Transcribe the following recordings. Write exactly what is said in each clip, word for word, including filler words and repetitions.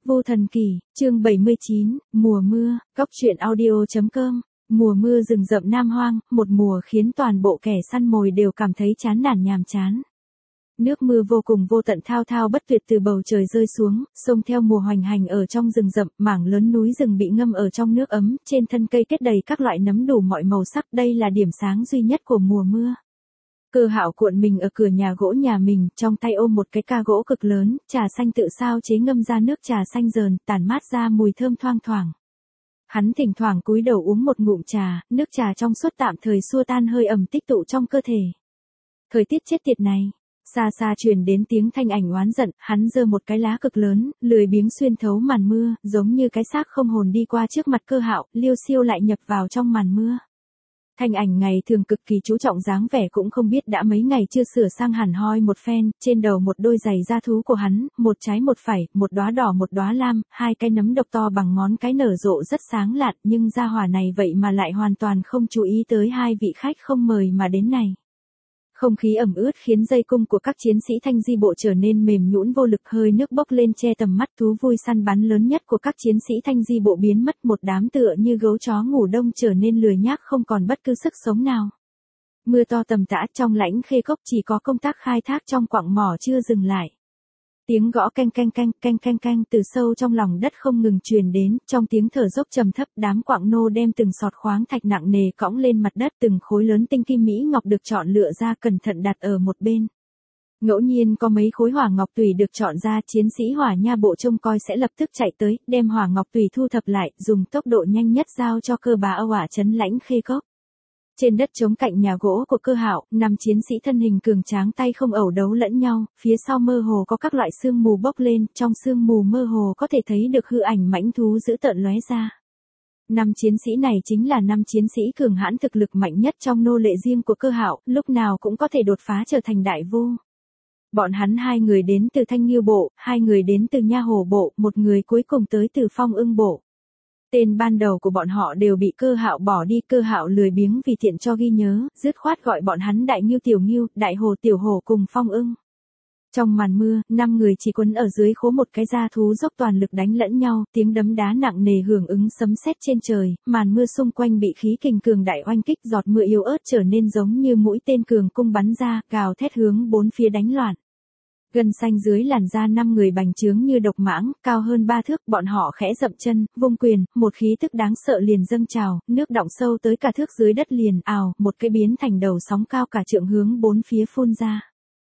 Vô Thần Kỷ, chương bảy mươi chín, mùa mưa, Cóc truyện audio chấm com. Mùa mưa rừng rậm Nam Hoang, một mùa khiến toàn bộ kẻ săn mồi đều cảm thấy chán nản nhàm chán. Nước mưa vô cùng vô tận thao thao bất tuyệt từ bầu trời rơi xuống, sông theo mùa hoành hành ở trong rừng rậm, mảng lớn núi rừng bị ngâm ở trong nước ấm, trên thân cây kết đầy các loại nấm đủ mọi màu sắc, đây là điểm sáng duy nhất của mùa mưa. Cơ Hạo cuộn mình ở cửa nhà gỗ nhà mình, trong tay ôm một cái ca gỗ cực lớn, trà xanh tự sao chế ngâm ra nước trà xanh dờn, tản mát ra mùi thơm thoang thoảng. Hắn thỉnh thoảng cúi đầu uống một ngụm trà, nước trà trong suốt tạm thời xua tan hơi ẩm tích tụ trong cơ thể. Thời tiết chết tiệt này, xa xa truyền đến tiếng thanh ảnh oán giận, hắn giơ một cái lá cực lớn, lười biếng xuyên thấu màn mưa, giống như cái xác không hồn đi qua trước mặt Cơ Hạo, liêu xiêu lại nhập vào trong màn mưa. Thanh ảnh ngày thường cực kỳ chú trọng dáng vẻ cũng không biết đã mấy ngày chưa sửa sang hẳn hoi một phen, trên đầu một đôi giày da thú của hắn, một trái một phải, một đóa đỏ một đóa lam, hai cái nấm độc to bằng ngón cái nở rộ rất sáng lạn, nhưng gia hỏa này vậy mà lại hoàn toàn không chú ý tới hai vị khách không mời mà đến này. Không khí ẩm ướt khiến dây cung của các chiến sĩ thanh di bộ trở nên mềm nhũn vô lực, hơi nước bốc lên che tầm mắt, thú vui săn bắn lớn nhất của các chiến sĩ thanh di bộ biến mất, một đám tựa như gấu chó ngủ đông trở nên lười nhác không còn bất cứ sức sống nào. Mưa to tầm tã trong Lãnh Khê Cốc, chỉ có công tác khai thác trong quặng mỏ chưa dừng lại. Tiếng gõ canh canh canh canh canh canh từ sâu trong lòng đất không ngừng truyền đến, trong tiếng thở dốc trầm thấp, đám quặng nô đem từng sọt khoáng thạch nặng nề cõng lên mặt đất, từng khối lớn tinh kim mỹ ngọc được chọn lựa ra cẩn thận đặt ở một bên. Ngẫu nhiên có mấy khối hỏa ngọc tùy được chọn ra, chiến sĩ hỏa nha bộ trông coi sẽ lập tức chạy tới, đem hỏa ngọc tùy thu thập lại, dùng tốc độ nhanh nhất giao cho Cơ Bá Âu ả trấn Lãnh Khê Cốc. Trên đất trống cạnh nhà gỗ của Cơ Hạo, năm chiến sĩ thân hình cường tráng tay không ẩu đấu lẫn nhau, phía sau mơ hồ có các loại sương mù bốc lên, trong sương mù mơ hồ có thể thấy được hư ảnh mãnh thú dữ tợn lóe ra. Năm chiến sĩ này chính là năm chiến sĩ cường hãn thực lực mạnh nhất trong nô lệ riêng của Cơ Hạo, lúc nào cũng có thể đột phá trở thành đại vô. Bọn hắn hai người đến từ Thanh Nghiêu bộ, hai người đến từ Nha Hồ bộ, một người cuối cùng tới từ Phong Ưng bộ. Tên ban đầu của bọn họ đều bị Cơ Hạo bỏ đi, Cơ Hạo lười biếng vì tiện cho ghi nhớ, dứt khoát gọi bọn hắn Đại Nghiêu Tiểu Nghiêu, Đại Hồ Tiểu Hồ cùng Phong Ưng. Trong màn mưa, năm người chỉ quấn ở dưới khố một cái da thú dốc toàn lực đánh lẫn nhau, tiếng đấm đá nặng nề hưởng ứng sấm sét trên trời, màn mưa xung quanh bị khí kình cường đại oanh kích, giọt mưa yếu ớt trở nên giống như mũi tên cường cung bắn ra, gào thét hướng bốn phía đánh loạn. Gân xanh dưới làn da năm người bành trướng như độc mãng, cao hơn ba thước, bọn họ khẽ dậm chân, vung quyền, một khí tức đáng sợ liền dâng trào, nước đọng sâu tới cả thước dưới đất liền, ào, một cái biến thành đầu sóng cao cả trượng hướng bốn phía phun ra.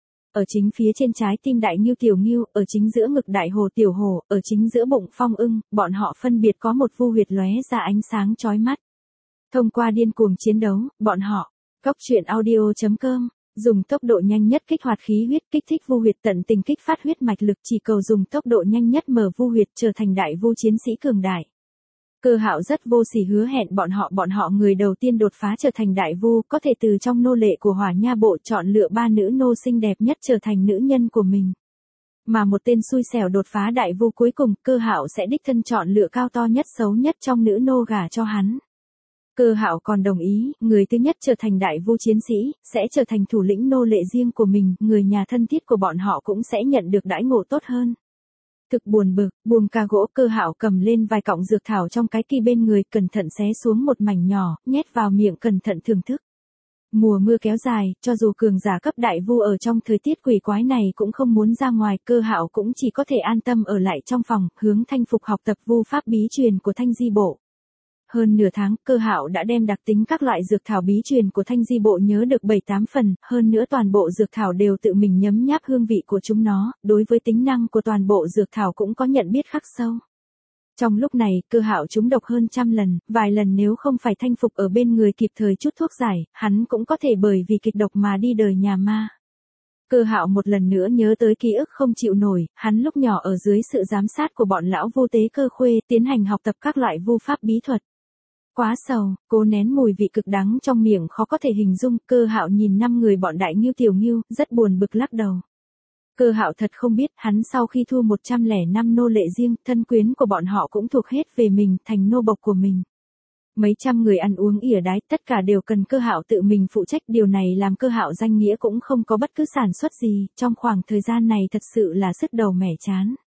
Ở chính phía trên trái tim Đại Nghiêu Tiểu Nghiêu, ở chính giữa ngực Đại Hồ Tiểu Hồ, ở chính giữa bụng Phong Ưng, bọn họ phân biệt có một vu huyệt lóe ra ánh sáng chói mắt. Thông qua điên cuồng chiến đấu, bọn họ, Cóc truyện audio chấm com. Dùng tốc độ nhanh nhất kích hoạt khí huyết, kích thích vu huyệt, tận tình kích phát huyết mạch lực, chỉ cầu dùng tốc độ nhanh nhất mở vu huyệt, trở thành đại vu chiến sĩ cường đại. Cơ Hạo rất vô sỉ hứa hẹn bọn họ bọn họ người đầu tiên đột phá trở thành đại vu, có thể từ trong nô lệ của Hỏa Nha bộ chọn lựa ba nữ nô xinh đẹp nhất trở thành nữ nhân của mình. Mà một tên xui xẻo đột phá đại vu cuối cùng, Cơ Hạo sẽ đích thân chọn lựa cao to nhất xấu nhất trong nữ nô gả cho hắn. Cơ Hạo còn đồng ý, người thứ nhất trở thành đại vu chiến sĩ, sẽ trở thành thủ lĩnh nô lệ riêng của mình, người nhà thân thiết của bọn họ cũng sẽ nhận được đãi ngộ tốt hơn. Thực buồn bực, buông ca gỗ, Cơ Hạo cầm lên vài cọng dược thảo trong cái kỳ bên người, cẩn thận xé xuống một mảnh nhỏ, nhét vào miệng cẩn thận thưởng thức. Mùa mưa kéo dài, cho dù cường giả cấp đại vu ở trong thời tiết quỷ quái này cũng không muốn ra ngoài, Cơ Hạo cũng chỉ có thể an tâm ở lại trong phòng, hướng Thanh Phục học tập vu pháp bí truyền của Thanh Di bộ. Hơn nửa tháng, Cơ Hạo đã đem đặc tính các loại dược thảo bí truyền của Thanh Di bộ nhớ được bảy tám phần, hơn nữa toàn bộ dược thảo đều tự mình nhấm nháp hương vị của chúng nó, đối với tính năng của toàn bộ dược thảo cũng có nhận biết khắc sâu. Trong lúc này, Cơ Hạo trúng độc hơn trăm lần, vài lần nếu không phải Thanh Phục ở bên người kịp thời chút thuốc giải, hắn cũng có thể bởi vì kịch độc mà đi đời nhà ma. Cơ Hạo một lần nữa nhớ tới ký ức không chịu nổi, hắn lúc nhỏ ở dưới sự giám sát của bọn lão vu tế Cơ Khuê, tiến hành học tập các loại vu pháp bí thuật. Quá sầu, cố nén mùi vị cực đắng trong miệng khó có thể hình dung, Cơ Hạo nhìn năm người bọn Đại Nghiêu Tiểu Nghiêu, rất buồn bực lắc đầu. Cơ Hạo thật không biết, hắn sau khi thu một trăm lẻ năm nô lệ riêng, thân quyến của bọn họ cũng thuộc hết về mình, thành nô bộc của mình. Mấy trăm người ăn uống ỉa đái, tất cả đều cần Cơ Hạo tự mình phụ trách, điều này làm Cơ Hạo danh nghĩa cũng không có bất cứ sản xuất gì, trong khoảng thời gian này thật sự là sứt đầu mẻ chán.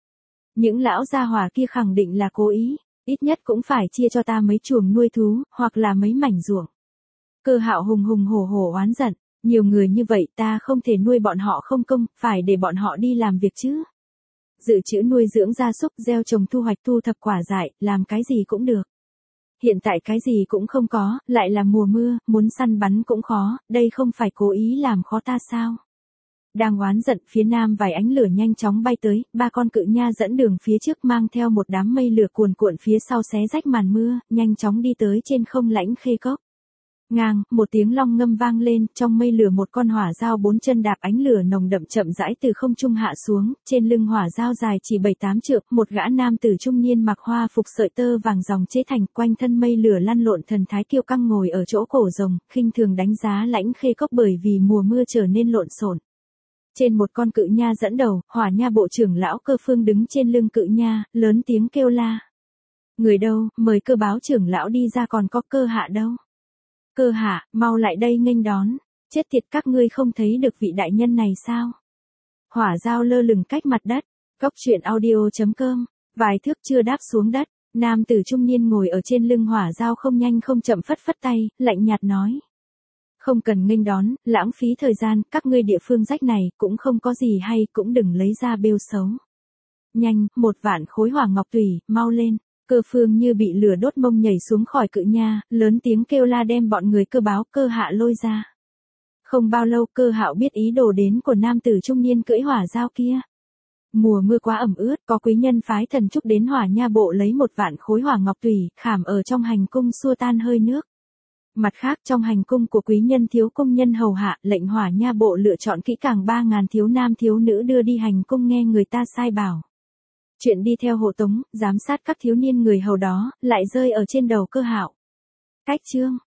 Những lão gia hỏa kia khẳng định là cố ý, ít nhất cũng phải chia cho ta mấy chuồng nuôi thú, hoặc là mấy mảnh ruộng. Cơ Hạo hùng hùng hổ hổ oán giận, nhiều người như vậy ta không thể nuôi bọn họ không công, phải để bọn họ đi làm việc chứ. Dự trữ nuôi dưỡng gia súc, gieo trồng thu hoạch thu thập quả dại, làm cái gì cũng được. Hiện tại cái gì cũng không có, lại là mùa mưa, muốn săn bắn cũng khó, đây không phải cố ý làm khó ta sao? Đang oán giận, phía nam vài ánh lửa nhanh chóng bay tới, ba con cự nha dẫn đường phía trước mang theo một đám mây lửa cuồn cuộn phía sau xé rách màn mưa, nhanh chóng đi tới trên không Lãnh Khê Cốc. Ngang, một tiếng long ngâm vang lên, trong mây lửa một con hỏa dao bốn chân đạp ánh lửa nồng đậm chậm rãi từ không trung hạ xuống, trên lưng hỏa dao dài chỉ bảy tám trượng, một gã nam tử trung niên mặc hoa phục sợi tơ vàng dòng chế thành, quanh thân mây lửa lăn lộn thần thái kiêu căng ngồi ở chỗ cổ rồng, khinh thường đánh giá Lãnh Khê Cốc bởi vì mùa mưa trở nên lộn xộn. Trên một con cự nha dẫn đầu, Hỏa Nha bộ trưởng lão Cơ Phương đứng trên lưng cự nha, lớn tiếng kêu la. Người đâu, mời Cơ báo trưởng lão đi ra, còn có Cơ Hạ đâu. Cơ Hạ, mau lại đây nghênh đón, chết tiệt, các ngươi không thấy được vị đại nhân này sao? Hỏa dao lơ lửng cách mặt đất, Cốc truyện audio chấm com, vài thước chưa đáp xuống đất, nam tử trung niên ngồi ở trên lưng hỏa dao không nhanh không chậm phất phất tay, lạnh nhạt nói. Không cần nghênh đón, lãng phí thời gian, các ngươi địa phương rách này, cũng không có gì hay, cũng đừng lấy ra bêu xấu. Nhanh, một vạn khối hỏa ngọc tùy, mau lên. Cơ Phương như bị lửa đốt mông nhảy xuống khỏi cự nha, lớn tiếng kêu la đem bọn người Cơ báo, Cơ Hạ lôi ra. Không bao lâu Cơ Hạo biết ý đồ đến của nam tử trung niên cưỡi hỏa dao kia. Mùa mưa quá ẩm ướt, có quý nhân phái thần trúc đến Hỏa Nha bộ lấy một vạn khối hỏa ngọc tùy, khảm ở trong hành cung xua tan hơi nước. Mặt khác trong hành cung của quý nhân thiếu công nhân hầu hạ, lệnh Hỏa Nha bộ lựa chọn kỹ càng ba ngàn thiếu nam thiếu nữ đưa đi hành cung nghe người ta sai bảo. Chuyện đi theo hộ tống, giám sát các thiếu niên người hầu đó, lại rơi ở trên đầu Cơ Hạo. Cách chương